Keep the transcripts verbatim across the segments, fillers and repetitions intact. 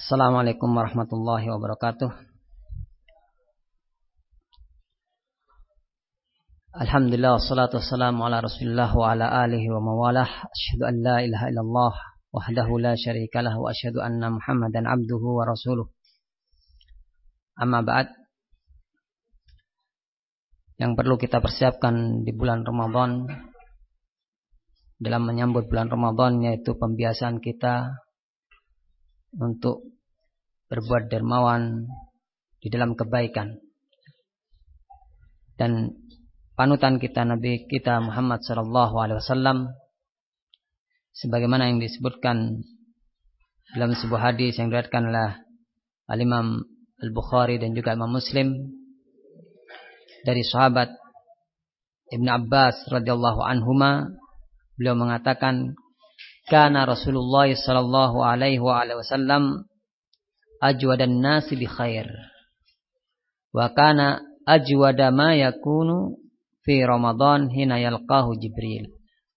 Assalamualaikum warahmatullahi wabarakatuh. Alhamdulillah wassalatu wassalamu ala Rasulillah wa ala alihi wa mawalah. Asyhadu an la ilaha illallah wahdahu la syarikalah wa asyhadu anna Muhammadan abduhu wa rasuluh. Amma ba'd. Yang perlu kita persiapkan di bulan Ramadan, dalam menyambut bulan Ramadan, yaitu pembiasaan kita untuk berbuat dermawan di dalam kebaikan. Dan panutan kita Nabi kita Muhammad sallallahu alaihi wasallam, sebagaimana yang disebutkan dalam sebuah hadis yang diriwayatkan oleh Al-Imam Al-Bukhari dan juga Imam Muslim dari sahabat Ibn Abbas radhiyallahu anhuma, beliau mengatakan, kana Rasulullah sallallahu alaihi wa alihi wasallam ajwadan nasi bi khair wa kana ajwada ma yakunu fi Ramadan hina yalqahu Jibril.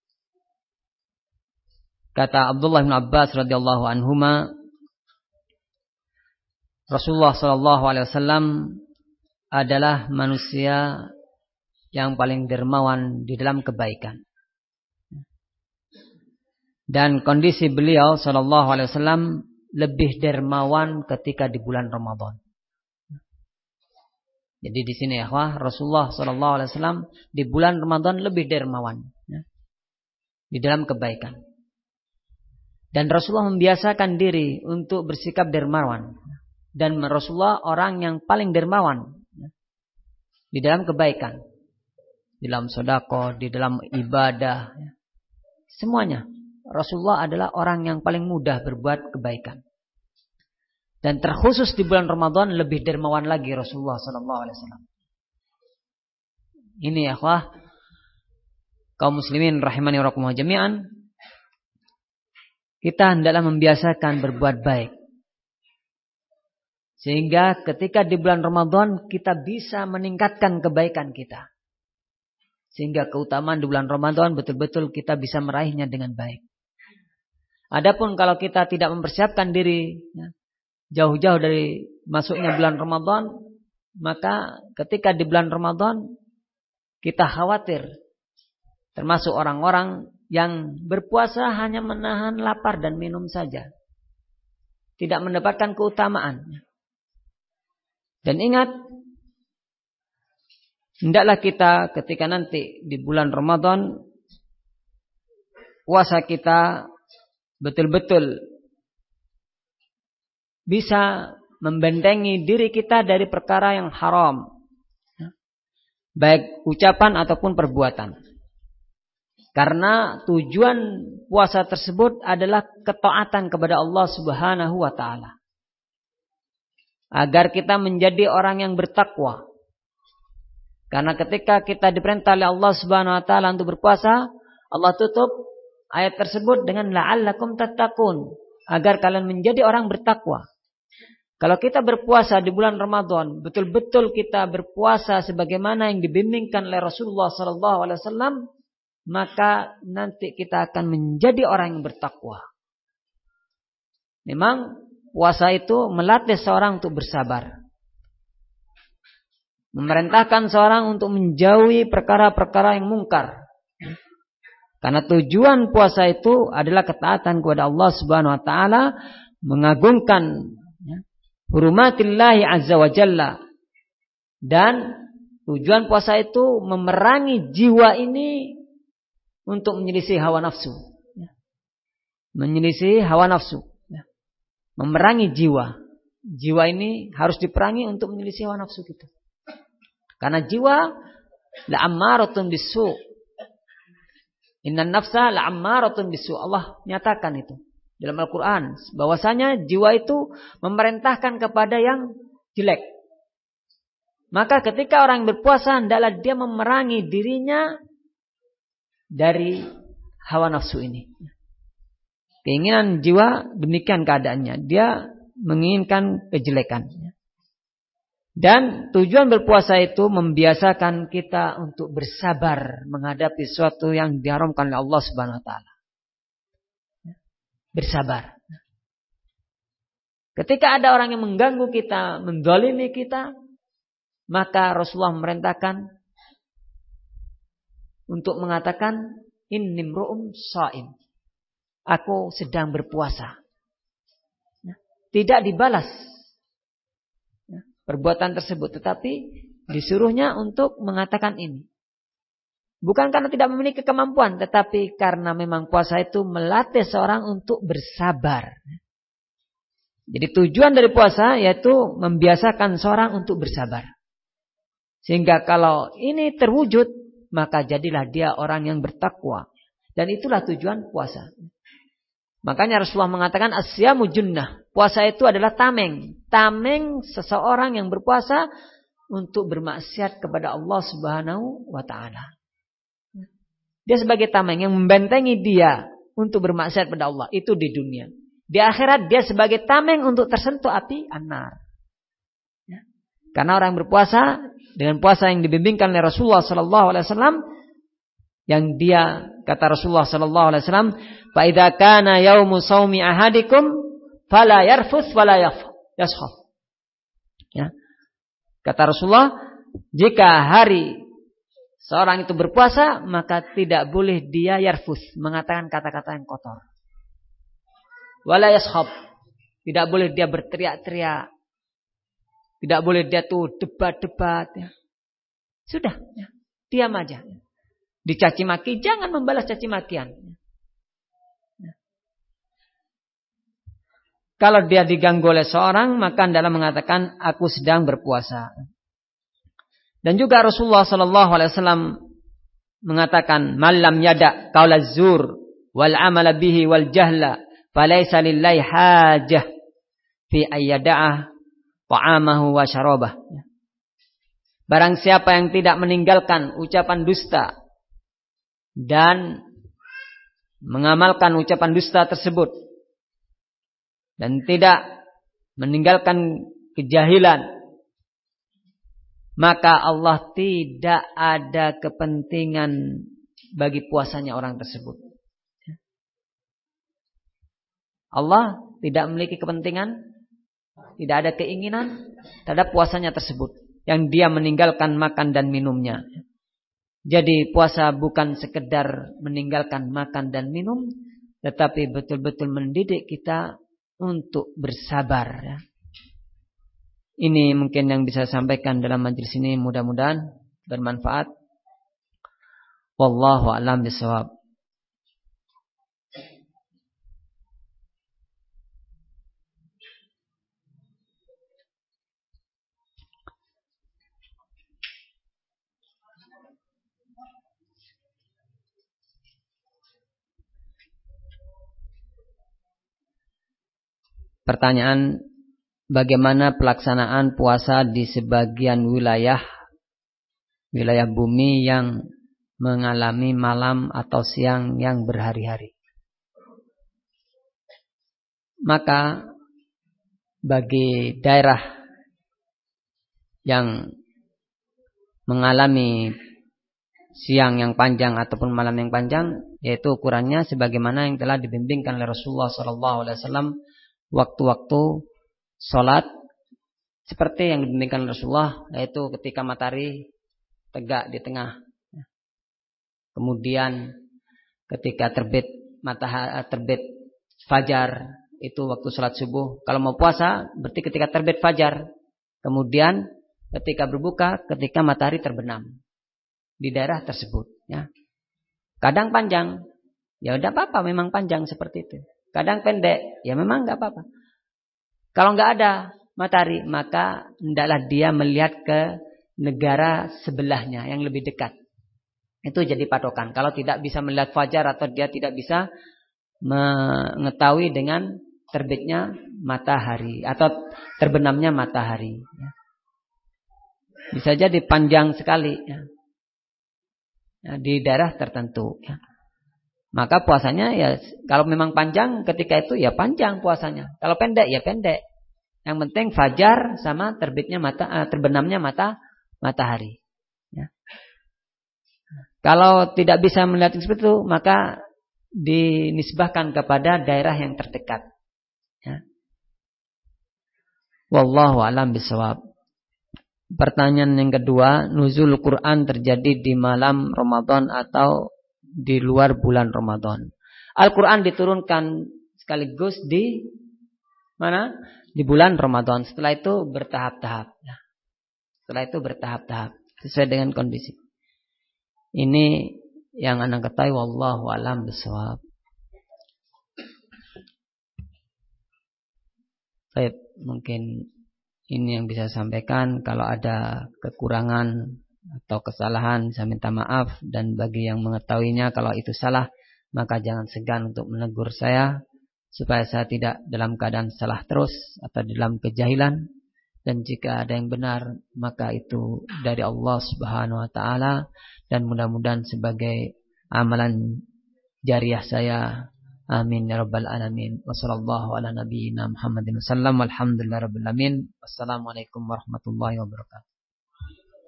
Kata Abdullah bin Abbas radhiyallahu anhuma, Rasulullah sallallahu alaihi wasallam adalah manusia yang paling dermawan di dalam kebaikan. Dan kondisi beliau sallallahu alaihi wasallam lebih dermawan ketika di bulan Ramadan. Jadi di sini ya, Rasulullah sallallahu alaihi wasallam di bulan Ramadan lebih dermawan ya, di dalam kebaikan. Dan Rasulullah membiasakan diri untuk bersikap dermawan. Dan Rasulullah orang yang paling dermawan ya, di dalam kebaikan, di dalam sedekah, di dalam ibadah ya, semuanya. Rasulullah adalah orang yang paling mudah berbuat kebaikan. Dan terkhusus di bulan Ramadan lebih dermawan lagi Rasulullah sallallahu alaihi wasallam. Ini ya akhwah, kaum muslimin rahimani wa rahimakumullah jami'an, kita hendaklah membiasakan berbuat baik. Sehingga ketika di bulan Ramadan kita bisa meningkatkan kebaikan kita. Sehingga keutamaan di bulan Ramadan betul-betul kita bisa meraihnya dengan baik. Adapun kalau kita tidak mempersiapkan diri ya, jauh-jauh dari masuknya bulan Ramadan, maka ketika di bulan Ramadan kita khawatir termasuk orang-orang yang berpuasa hanya menahan lapar dan minum saja, tidak mendapatkan keutamaan. Dan ingat, hendaklah kita ketika nanti di bulan Ramadan puasa kita betul-betul bisa membentengi diri kita dari perkara yang haram, baik ucapan ataupun perbuatan. Karena tujuan puasa tersebut adalah ketaatan kepada Allah Subhanahu wa taala. Agar kita menjadi orang yang bertakwa. Karena ketika kita diperintah oleh Allah Subhanahu wa taala untuk berpuasa, Allah tutup ayat tersebut dengan la'allakum tattaqun, agar kalian menjadi orang bertakwa. Kalau kita berpuasa di bulan Ramadan, betul-betul kita berpuasa sebagaimana yang dibimbingkan oleh Rasulullah sallallahu alaihi wasallam, maka nanti kita akan menjadi orang yang bertakwa. Memang puasa itu melatih seorang untuk bersabar. Memerintahkan seorang untuk menjauhi perkara-perkara yang mungkar. Karena tujuan puasa itu adalah ketaatan kepada Allah Subhanahu wa taala, mengagungkan ya, hurmatillahi azza wa jalla. Dan tujuan puasa itu memerangi jiwa ini untuk menyelisih hawa nafsu. Ya. Menyelisih hawa nafsu. Ya. Memerangi jiwa. Jiwa ini harus diperangi untuk menyelisih hawa nafsu kita. Karena jiwa la'ammaratun bisu'. Innan nafsa la'ammaratun bisu'. Allah nyatakan itu dalam Al-Quran. Bahwasanya jiwa itu memerintahkan kepada yang jelek. Maka ketika orang berpuasa, hendaklah dia memerangi dirinya dari hawa nafsu ini. Keinginan jiwa demikian keadaannya. Dia menginginkan kejelekan. Dan tujuan berpuasa itu membiasakan kita untuk bersabar menghadapi sesuatu yang diharamkan oleh Allah Subhanahu wa taala. Bersabar. Ketika ada orang yang mengganggu kita, menzalimi kita, maka Rasulullah memerintahkan untuk mengatakan inni imru'un sha'im. Aku sedang berpuasa. Tidak dibalas perbuatan tersebut, tetapi disuruhnya untuk mengatakan ini. Bukan karena tidak memiliki kemampuan, tetapi karena memang puasa itu melatih seorang untuk bersabar. Jadi tujuan dari puasa yaitu membiasakan seorang untuk bersabar. Sehingga kalau ini terwujud, maka jadilah dia orang yang bertakwa. Dan itulah tujuan puasa. Makanya Rasulullah mengatakan asyamu junnah. Puasa itu adalah tameng. Tameng seseorang yang berpuasa untuk bermaksiat kepada Allah Subhanahu wa taala. Dia sebagai tameng yang membentengi dia untuk bermaksiat kepada Allah, itu di dunia. Di akhirat dia sebagai tameng untuk tersentuh api an-nar. Ya. Karena orang berpuasa dengan puasa yang dibimbingkan oleh Rasulullah sallallahu alaihi wasallam, yang dia kata Rasulullah sallallahu alaihi wasallam, "Fa idza kana yaumu shaumi ahadikum fala yarfuth wala yashaf." Ya. Kata Rasulullah, jika hari seorang itu berpuasa, maka tidak boleh dia yarfuth, mengatakan kata-kata yang kotor. Wala yashab, tidak boleh dia berteriak-teriak. Tidak boleh dia tuh debat-debat. Ya. Sudah, ya. Diam aja. Dicaci maki, jangan membalas caci makian. Ya. Kalau dia diganggu oleh seorang, maka hendaklah mengatakan aku sedang berpuasa. Dan juga Rasulullah sallallahu alaihi wasallam mengatakan, "Malam yada qaula zur wal amala bihi wal jahla, falaisa lillahi hajah fi ayyada'ah ta'amahu wa syarabah." Barang siapa yang tidak meninggalkan ucapan dusta dan mengamalkan ucapan dusta tersebut dan tidak meninggalkan kejahilan, maka Allah tidak ada kepentingan bagi puasanya orang tersebut. Allah tidak memiliki kepentingan, tidak ada keinginan terhadap puasanya tersebut, yang dia meninggalkan makan dan minumnya. Jadi puasa bukan sekedar meninggalkan makan dan minum, tetapi betul-betul mendidik kita untuk bersabar. Ini mungkin yang bisa saya sampaikan dalam majelis ini, mudah-mudahan bermanfaat. Wallahu a'lam bishawab. Pertanyaan, bagaimana pelaksanaan puasa di sebagian wilayah wilayah bumi yang mengalami malam atau siang yang berhari-hari? Maka bagi daerah yang mengalami siang yang panjang ataupun malam yang panjang, yaitu ukurannya sebagaimana yang telah dibimbingkan oleh Rasulullah sallallahu alaihi wasallam, waktu-waktu sholat seperti yang dibimbingkan Rasulullah, yaitu ketika matahari tegak di tengah, kemudian ketika terbit matahari terbit fajar, itu waktu sholat subuh. Kalau mau puasa berarti ketika terbit fajar, kemudian ketika berbuka ketika matahari terbenam di daerah tersebut. Ya. Kadang panjang, ya udah apa-apa, memang panjang seperti itu. Kadang pendek, ya memang nggak apa-apa. Kalau nggak ada matahari, maka hendaklah dia melihat ke negara sebelahnya yang lebih dekat. Itu jadi patokan. Kalau tidak bisa melihat fajar atau dia tidak bisa mengetahui dengan terbitnya matahari atau terbenamnya matahari. Bisa jadi panjang sekali ya. Ya, di daerah tertentu. Ya. Maka puasanya ya kalau memang panjang ketika itu ya panjang puasanya. Kalau pendek ya pendek. Yang penting fajar sama terbitnya mata terbenamnya mata matahari. Ya. Kalau tidak bisa melihat seperti itu, maka dinisbahkan kepada daerah yang terdekat. Ya. Wallahu a'lam bishawab. Pertanyaan yang kedua, nuzul Quran terjadi di malam Ramadan atau di luar bulan Ramadan? Al-Quran diturunkan sekaligus di mana? Di bulan Ramadan. Setelah itu bertahap-tahap. Setelah itu bertahap-tahap sesuai dengan kondisi. Ini yang anak ketahui, wallahu a'lam bishawab. Baik, mungkin ini yang bisa saya sampaikan. Kalau ada kekurangan atau kesalahan, saya minta maaf. Dan bagi yang mengetahuinya, kalau itu salah, maka jangan segan untuk menegur saya, supaya saya tidak dalam keadaan salah terus atau dalam kejahilan. Dan jika ada yang benar, maka itu dari Allah Subhanahu wa Ta'ala. Dan mudah-mudahan sebagai amalan jariah saya. Amin ya rabbal alamin. Wassallallahu ala nabiyyina Muhammadin sallam. Alhamdulillah rabbil alamin. Wassalamualaikum warahmatullahi wabarakatuh.